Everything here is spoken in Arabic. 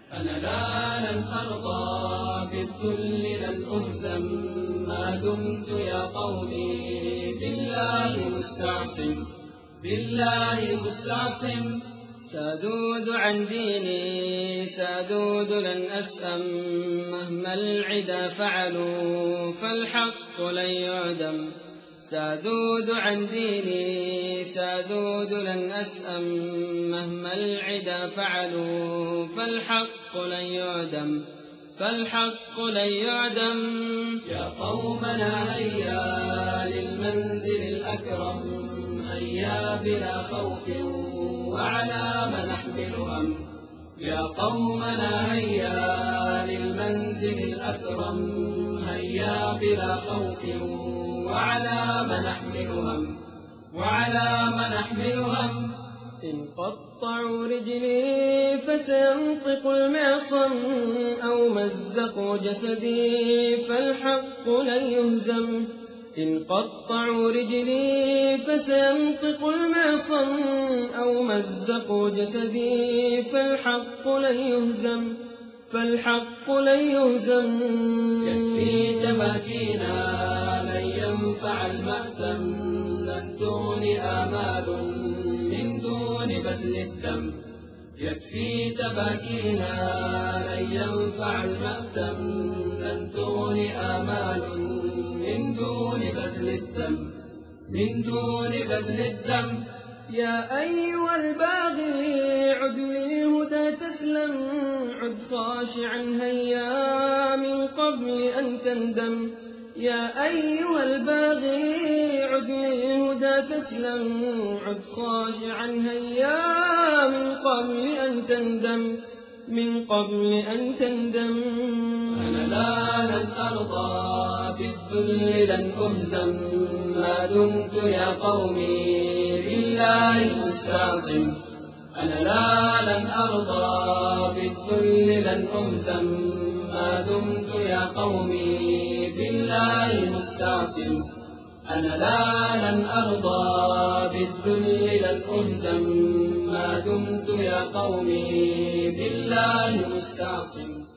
أنا لن أرضى بالذل لن أهزم ما دمت يا قومي بالله مستعصم بالله مستعصم. سأذود عن ديني سأذود لن أسأم مهما العدا فعلوا فالحق لن يعدم. سأذود عن ديني سأذود لن أسأم مهما العدا فعلوا فالحق لن يعدم فالحق لن يعدم. يا قومنا هيا للمنزل الأكرم هيا بلا خوف وعلى ما نحمل هم. يا قومنا هيا للمنزل الأكرم هيا بلا خوف وعلى ما نحمل هم وعلى ما نحمل هم. إن قطعوا رجلي فسينطق المعصم أو مزقوا جسدي فالحق لن يهزم. إن قطعوا رجلي فسينطق المعصم أو مزقوا جسدي فالحق لن يهزم فالحق لن يهزم. يكفي تباكينا لن ينفع المأتم لن تغني آمال من دون بذل الدم. يكفي تباكينا لن ينفع المأتم لن تغني آمال من دون بذل الدم من دون بذل الدم. يا أيها الباغي عد للهدى تسلم عد خاشعا هيا من قبل أن تندم. يا أيها الباغي عد للهدى تسلم عد خاشعا هيا من قبل أن تندم من قبل أن تندم. أنا لن أرضى بالذل لن أهزم ما دمت يا قومي بالله مستعصم. أنا لن أرضى بالذل لن أهزم ما دمت يا قومي بالله مستعصم. أنا لن أرضى بالذل لن أهزم ما دمت يا قومي بالله مستعصم.